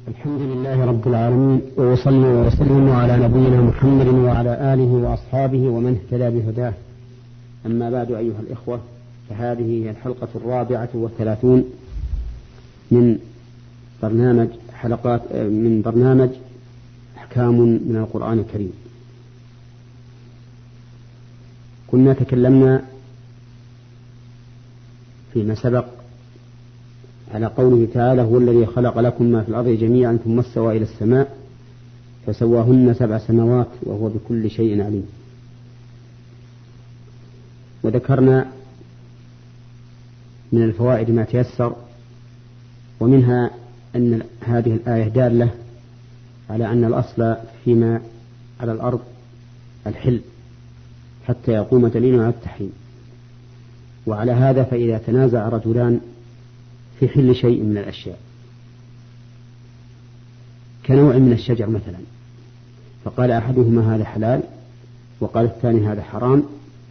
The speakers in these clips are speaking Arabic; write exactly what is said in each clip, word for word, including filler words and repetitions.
الحمد لله رب العالمين، وصلى وسلم على نبينا محمد وعلى آله وأصحابه ومن اهتدى بهداه. أما بعد، أيها الإخوة، فهذه هي الحلقة الرابعة والثلاثون من برنامج حلقات من برنامج أحكام من القرآن الكريم. كنا تكلمنا فيما سبق على قوله تعالى: هو الذي خلق لكم ما في الأرض جميعا ثم استوى إلى السماء فسواهن سبع سماوات وهو بكل شيء عليم. وذكرنا من الفوائد ما تيسر، ومنها أن هذه الآية دالة على أن الأصل فيما على الأرض الحل حتى يقوم دليل على التحريم. وعلى هذا فإذا تنازع رجلان في حل شيء من الأشياء كنوع من الشجر مثلا، فقال أحدهما هذا حلال وقال الثاني هذا حرام،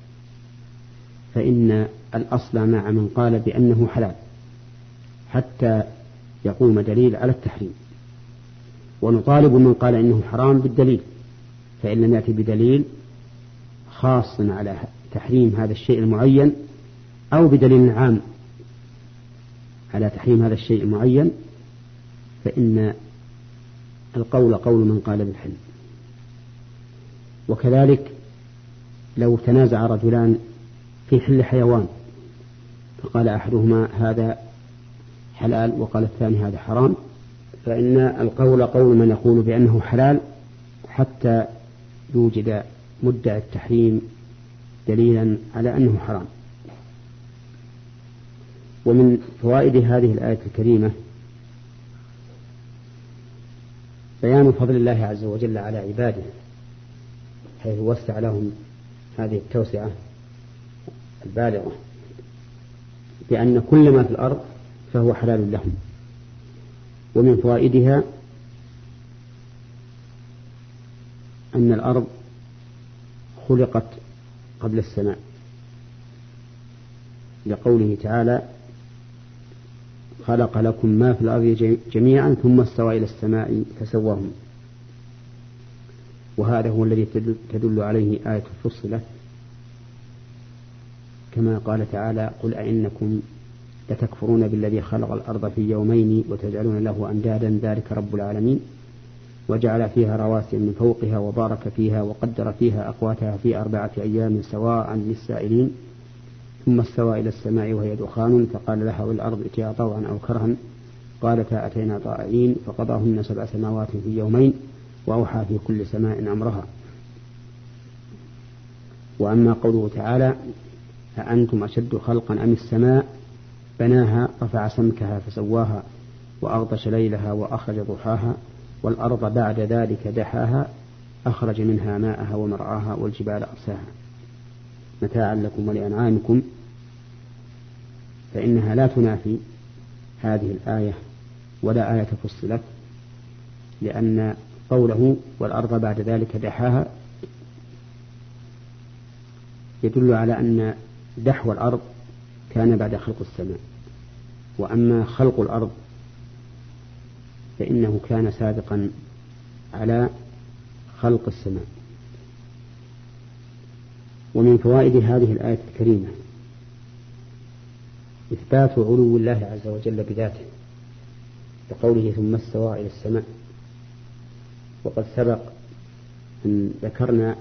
فإن الأصل مع من قال بأنه حلال حتى يقوم دليل على التحريم، ونطالب من قال إنه حرام بالدليل، فإن لم يأتي بدليل خاص على تحريم هذا الشيء المعين أو بدليل عام على تحريم هذا الشيء المعين، فإن القول قول من قال بالحل. وكذلك لو تنازع رجلان في حل حيوان فقال أحدهما هذا حلال وقال الثاني هذا حرام، فإن القول قول من يقول بأنه حلال حتى يوجد مدعي التحريم دليلا على أنه حرام. ومن فوائد هذه الآية الكريمة بيان فضل الله عز وجل على عباده، حيث وسع لهم هذه التوسعة البالغة بأن كل ما في الأرض فهو حلال لهم. ومن فوائدها أن الأرض خلقت قبل السماء، لقوله تعالى: خلق لكم ما في الأرض جميعا ثم استوى إلى السماء فسواهن. وهذا هو الذي تدل عليه آية فصلت، كما قال تعالى: قل أئنكم لتكفرون بالذي خلق الأرض في يومين وتجعلون له أندادا ذلك رب العالمين وجعل فيها رواسي من فوقها وبارك فيها وقدر فيها أقواتها في أربعة أيام سواء للسائلين ثم استوى إلى السماء وهي دخان فقال لها والأرض ائتيا طوعا أو كرها قالتا أتينا طائعين فقضاهن سبع سماوات في يومين وأوحى في كل سماء أمرها. وأما قوله تعالى: أأنتم أشد خلقا أم السماء بناها رفع سمكها فسواها وأغطش ليلها وأخرج ضحاها والأرض بعد ذلك دحاها أخرج منها ماءها ومرعاها والجبال أرساها متاعا لكم ولأنعامكم، فإنها لا تنافي هذه الآية ولا آية فصلت، لأن قوله والأرض بعد ذلك دحاها يدل على أن دحو الأرض كان بعد خلق السماء، وأما خلق الأرض فإنه كان سابقا على خلق السماء. ومن فوائد هذه الآية الكريمة إثبات علو الله عز وجل بذاته، لقوله ثم استوى إلى السماء. وقد سبق أن ذكرنا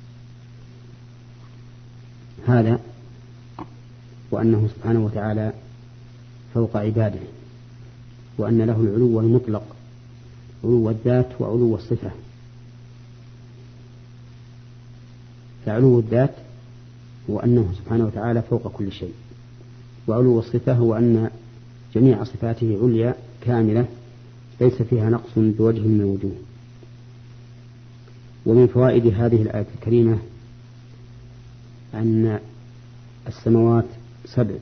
هذا، وأنه سبحانه وتعالى فوق عباده، وأن له العلو المطلق، علو الذات وعلو الصفة. فعلو الذات هو أنه سبحانه وتعالى فوق كل شيء، وعلو الصفة هو أن جميع صفاته عليا كاملة ليس فيها نقص بوجه من الوجوه. ومن فوائد هذه الآية الكريمة أن السماوات سبع،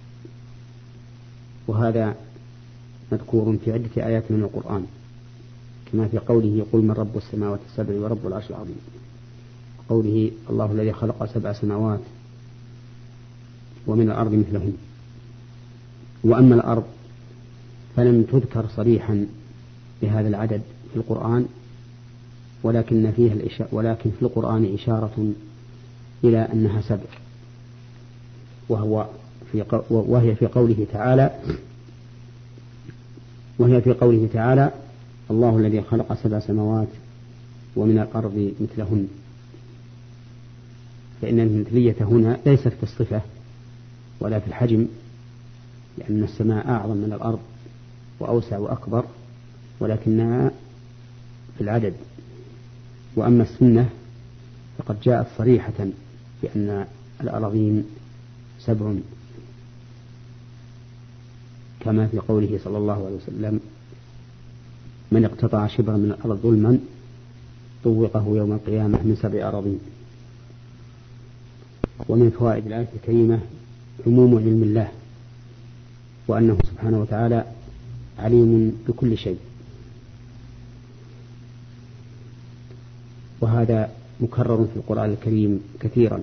وهذا مذكور في عدة آيات من القرآن، كما في قوله: قل من رب السماوات السبع ورب العرش العظيم، قوله: الله الذي خلق سبع سماوات ومن الأرض مثلهن. وأما الأرض فلم تذكر صريحا بهذا العدد في القرآن، ولكن فيها الإشارة ولكن في القرآن إشارة إلى أنها سبع، وهو في وهي في قوله تعالى وهي في قوله تعالى الله الذي خلق سبع سماوات ومن الأرض مثلهن. فإن المثلية هنا ليست في الصفة ولا في الحجم، لأن السماء أعظم من الأرض وأوسع وأكبر، ولكنها في العدد. وأما السنة فقد جاءت صريحة بأن الأراضين سبع، كما في قوله صلى الله عليه وسلم من اقتطع شبرا من الأرض ظلما طوقه يوم القيامة من سبع أراضين. ومن فوائد الآية الكريمة عموم علم الله، وأنه سبحانه وتعالى عليم بكل شيء، وهذا مكرر في القرآن الكريم كثيرا،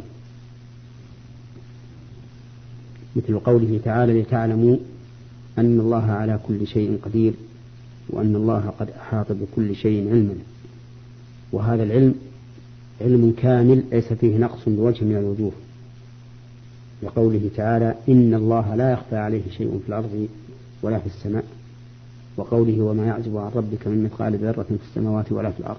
مثل قوله تعالى لتعلموا أن الله على كل شيء قدير وأن الله قد أحاط بكل شيء علما. وهذا العلم علم كامل ليس فيه نقص بوجه من الوجوه، لقوله تعالى إن الله لا يخفى عليه شيء في الأرض ولا في السماء، وقوله وما يعزب عن ربك من مثقال ذرة في السماوات ولا في الأرض.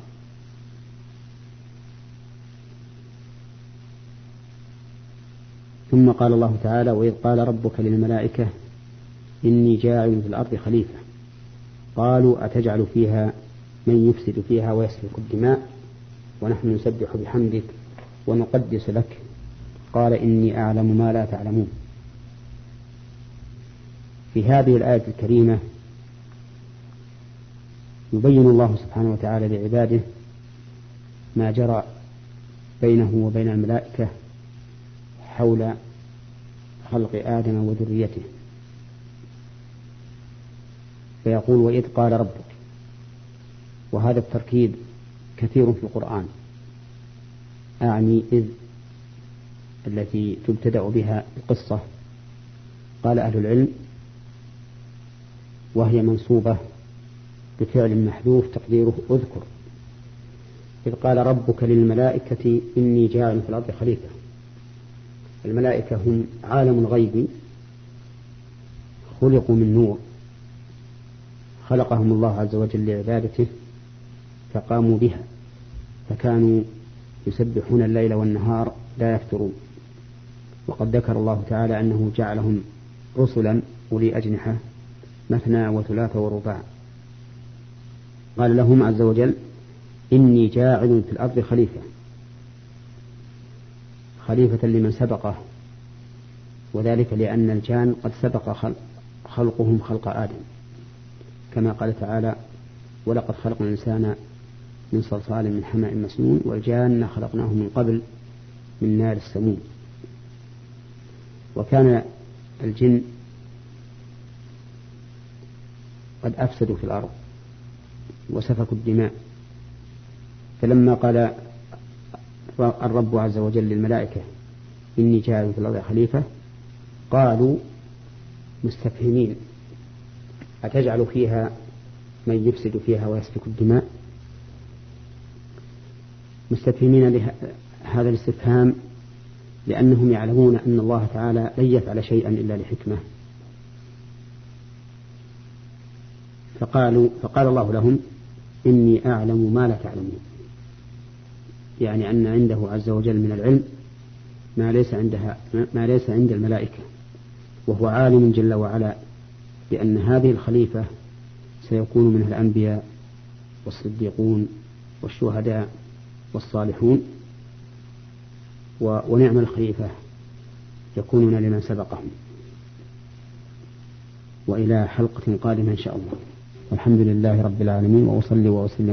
ثم قال الله تعالى وإذ قال ربك للملائكة إني جاعل في الأرض خليفة قالوا أتجعل فيها من يفسد فيها ويسفك الدماء ونحن نسبح بحمدك ونقدس لك قال إني أعلم ما لا تعلمون. في هذه الآية الكريمة يبين الله سبحانه وتعالى لعباده ما جرى بينه وبين الملائكة حول خلق آدم وذريته، فيقول وإذ قال ربك، وهذا التركيب كثير في القرآن، أعني إذ التي تبتدأ بها القصة. قال أهل العلم وهي منصوبة بفعل محذوف تقديره أذكر. إذ قال ربك للملائكة إني جاعل في الأرض خليفة. الملائكة هم عالم الغيب، خلقوا من نور، خلقهم الله عز وجل لعبادته فقاموا بها، فكانوا يسبحون الليل والنهار لا يفترون. وقد ذكر الله تعالى أنه جعلهم رسلا أولي أجنحة مثنى وثلاث ورباع. قال لهم عز وجل إني جاعل في الأرض خليفة، خليفة لمن سبقه، وذلك لأن الجان قد سبق خلق خلقهم خلق آدم، كما قال تعالى ولقد خلقنا الإنسان من صلصال من حماء مسنون والجان خلقناه من قبل من نار السموم. وكان الجن قد أفسدوا في الأرض وسفكوا الدماء، فلما قال الرب عز وجل للملائكة إني جاعل في الأرض خليفة قالوا مستفهمين أتجعل فيها من يفسد فيها ويسفك الدماء، مستفهمين لهذا الاستفهام لأنهم يعلمون أن الله تعالى لن يفعل شيئا إلا لحكمة. فقالوا فقال الله لهم إني أعلم ما لا تعلمون، يعني أن عنده عز وجل من العلم ما ليس عندها ما ليس عند الملائكة، وهو عالم جل وعلا بأن هذه الخليفة سيكون منها الأنبياء والصديقون والشهداء والصالحون، ونعم الخليفة يكونون لمن سبقهم. وإلى حلقة قادمة إن شاء الله. الحمد لله رب العالمين، وأصلي وأسلم